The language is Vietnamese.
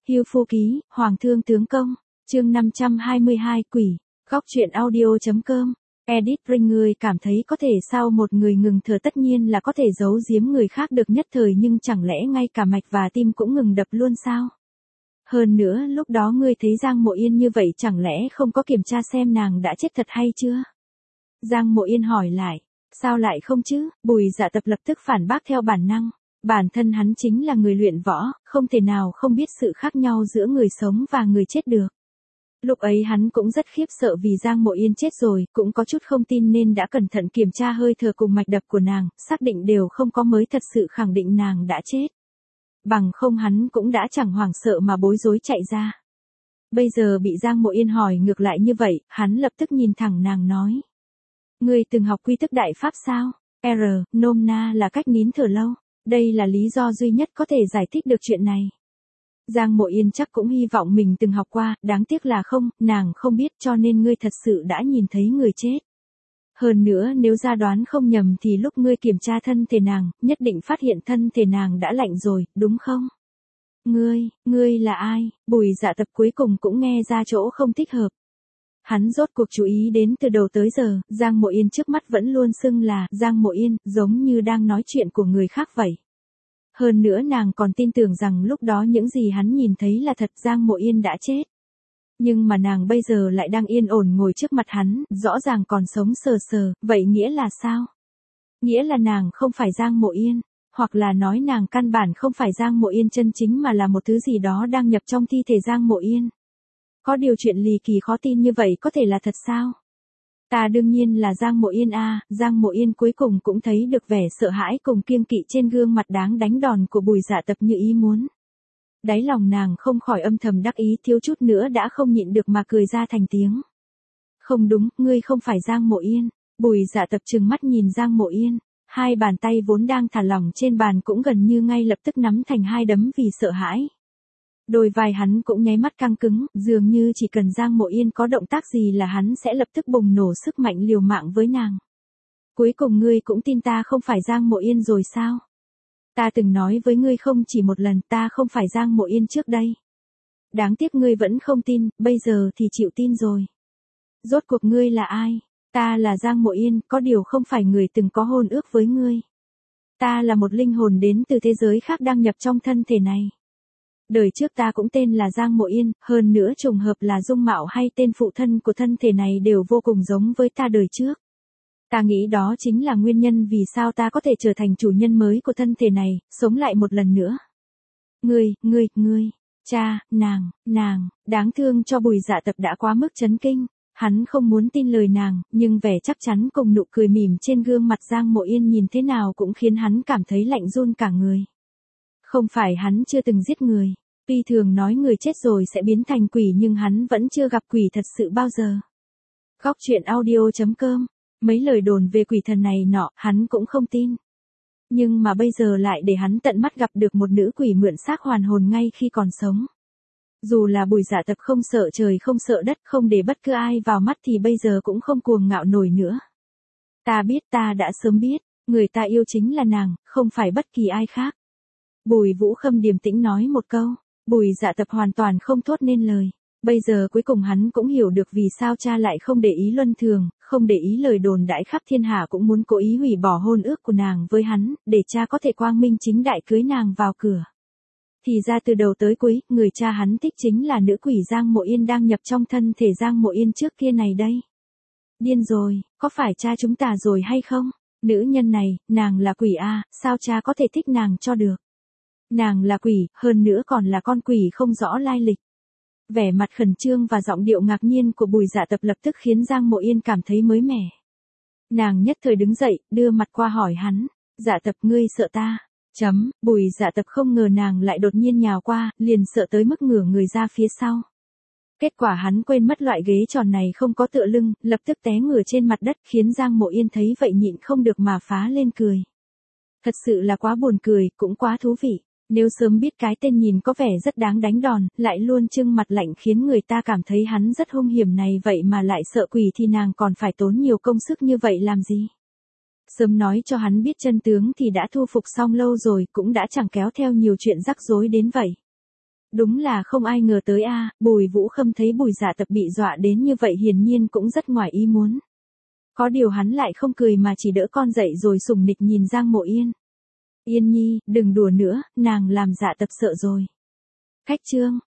Hưu Phu Ký, Hoàng Thương Tướng Công, chương 522 Quỷ, góc truyện audio.com, edit Ring. Người cảm thấy có thể sao một người ngừng thở tất nhiên là có thể giấu giếm người khác được nhất thời, nhưng chẳng lẽ ngay cả mạch và tim cũng ngừng đập luôn sao? Hơn nữa lúc đó ngươi thấy Giang Mộ Yên như vậy chẳng lẽ không có kiểm tra xem nàng đã chết thật hay chưa? Giang Mộ Yên hỏi lại, sao lại không chứ? Bùi Dạ Tập lập tức phản bác theo bản năng. Bản thân hắn chính là người luyện võ, không thể nào không biết sự khác nhau giữa người sống và người chết được. Lúc ấy hắn cũng rất khiếp sợ vì Giang Mộ Yên chết rồi, cũng có chút không tin nên đã cẩn thận kiểm tra hơi thở cùng mạch đập của nàng, xác định đều không có mới thật sự khẳng định nàng đã chết. Bằng không hắn cũng đã chẳng hoảng sợ mà bối rối chạy ra. Bây giờ bị Giang Mộ Yên hỏi ngược lại như vậy, hắn lập tức nhìn thẳng nàng nói. Ngươi từng học quy thức đại pháp sao? Nôm na là cách nín thở lâu. Đây là lý do duy nhất có thể giải thích được chuyện này. Giang Mộ Yên chắc cũng hy vọng mình từng học qua, đáng tiếc là không, nàng không biết, cho nên ngươi thật sự đã nhìn thấy người chết. Hơn nữa nếu ra đoán không nhầm thì lúc ngươi kiểm tra thân thể nàng, nhất định phát hiện thân thể nàng đã lạnh rồi, đúng không? Ngươi là ai? Bùi Dạ Tập cuối cùng cũng nghe ra chỗ không thích hợp. Hắn rốt cuộc chú ý đến từ đầu tới giờ, Giang Mộ Yên trước mắt vẫn luôn xưng là Giang Mộ Yên, giống như đang nói chuyện của người khác vậy. Hơn nữa nàng còn tin tưởng rằng lúc đó những gì hắn nhìn thấy là thật, Giang Mộ Yên đã chết. Nhưng mà nàng bây giờ lại đang yên ổn ngồi trước mặt hắn, rõ ràng còn sống sờ sờ, vậy nghĩa là sao? Nghĩa là nàng không phải Giang Mộ Yên, hoặc là nói nàng căn bản không phải Giang Mộ Yên chân chính mà là một thứ gì đó đang nhập trong thi thể Giang Mộ Yên. Có điều chuyện lì kỳ khó tin như vậy có thể là thật sao? Ta đương nhiên là Giang Mộ Yên a. Giang Mộ Yên cuối cùng cũng thấy được vẻ sợ hãi cùng kiêng kỵ trên gương mặt đáng đánh đòn của Bùi Dạ Tập như ý muốn. Đáy lòng nàng không khỏi âm thầm đắc ý, thiếu chút nữa đã không nhịn được mà cười ra thành tiếng. Không đúng, ngươi không phải Giang Mộ Yên. Bùi Dạ Tập trừng mắt nhìn Giang Mộ Yên, hai bàn tay vốn đang thả lỏng trên bàn cũng gần như ngay lập tức nắm thành hai đấm vì sợ hãi. Đôi vai hắn cũng nháy mắt căng cứng, dường như chỉ cần Giang Mộ Yên có động tác gì là hắn sẽ lập tức bùng nổ sức mạnh liều mạng với nàng. Cuối cùng ngươi cũng tin ta không phải Giang Mộ Yên rồi sao? Ta từng nói với ngươi không chỉ một lần ta không phải Giang Mộ Yên trước đây. Đáng tiếc ngươi vẫn không tin, bây giờ thì chịu tin rồi. Rốt cuộc ngươi là ai? Ta là Giang Mộ Yên, có điều không phải người từng có hôn ước với ngươi. Ta là một linh hồn đến từ thế giới khác đang nhập trong thân thể này. Đời trước ta cũng tên là Giang Mộ Yên, hơn nữa trùng hợp là dung mạo hay tên phụ thân của thân thể này đều vô cùng giống với ta đời trước. Ta nghĩ đó chính là nguyên nhân vì sao ta có thể trở thành chủ nhân mới của thân thể này, sống lại một lần nữa. Ngươi, cha, nàng, đáng thương cho Bùi Dạ Tập đã quá mức chấn kinh. Hắn không muốn tin lời nàng, nhưng vẻ chắc chắn cùng nụ cười mỉm trên gương mặt Giang Mộ Yên nhìn thế nào cũng khiến hắn cảm thấy lạnh run cả người. Không phải hắn chưa từng giết người, tuy thường nói người chết rồi sẽ biến thành quỷ nhưng hắn vẫn chưa gặp quỷ thật sự bao giờ. Góc truyện audio.com, mấy lời đồn về quỷ thần này nọ, hắn cũng không tin. Nhưng mà bây giờ lại để hắn tận mắt gặp được một nữ quỷ mượn xác hoàn hồn ngay khi còn sống. Dù là Bùi Dạ Tập không sợ trời không sợ đất, không để bất cứ ai vào mắt thì bây giờ cũng không cuồng ngạo nổi nữa. Ta biết, ta đã sớm biết, người ta yêu chính là nàng, không phải bất kỳ ai khác. Bùi Vũ Khâm điềm tĩnh nói một câu, Bùi Dạ Tập hoàn toàn không thốt nên lời. Bây giờ cuối cùng hắn cũng hiểu được vì sao cha lại không để ý luân thường, không để ý lời đồn đãi khắp thiên hạ cũng muốn cố ý hủy bỏ hôn ước của nàng với hắn, để cha có thể quang minh chính đại cưới nàng vào cửa. Thì ra từ đầu tới cuối, người cha hắn thích chính là nữ quỷ Giang Mộ Yên đang nhập trong thân thể Giang Mộ Yên trước kia này đây. Điên rồi, có phải cha chúng ta rồi hay không? Nữ nhân này, nàng là quỷ a, sao cha có thể thích nàng cho được? Nàng là quỷ, hơn nữa còn là con quỷ không rõ lai lịch. Vẻ mặt khẩn trương và giọng điệu ngạc nhiên của Bùi Dạ Tập lập tức khiến Giang Mộ Yên cảm thấy mới mẻ. Nàng nhất thời đứng dậy, đưa mặt qua hỏi hắn, Dạ Tập ngươi sợ ta? Bùi Dạ Tập không ngờ nàng lại đột nhiên nhào qua, liền sợ tới mức ngửa người ra phía sau. Kết quả hắn quên mất loại ghế tròn này không có tựa lưng, lập tức té ngửa trên mặt đất khiến Giang Mộ Yên thấy vậy nhịn không được mà phá lên cười. Thật sự là quá buồn cười, cũng quá thú vị. Nếu sớm biết cái tên nhìn có vẻ rất đáng đánh đòn, lại luôn trưng mặt lạnh khiến người ta cảm thấy hắn rất hung hiểm này vậy mà lại sợ quỷ thì nàng còn phải tốn nhiều công sức như vậy làm gì? Sớm nói cho hắn biết chân tướng thì đã thu phục xong lâu rồi, cũng đã chẳng kéo theo nhiều chuyện rắc rối đến vậy. Đúng là không ai ngờ tới a, Bùi Vũ Khâm thấy Bùi Dạ Tập bị dọa đến như vậy hiển nhiên cũng rất ngoài ý muốn. Có điều hắn lại không cười mà chỉ đỡ con dậy rồi sủng nịch nhìn Giang Mộ Yên. Yên Nhi, đừng đùa nữa, nàng làm Dạ Tập sợ rồi. Khách trương,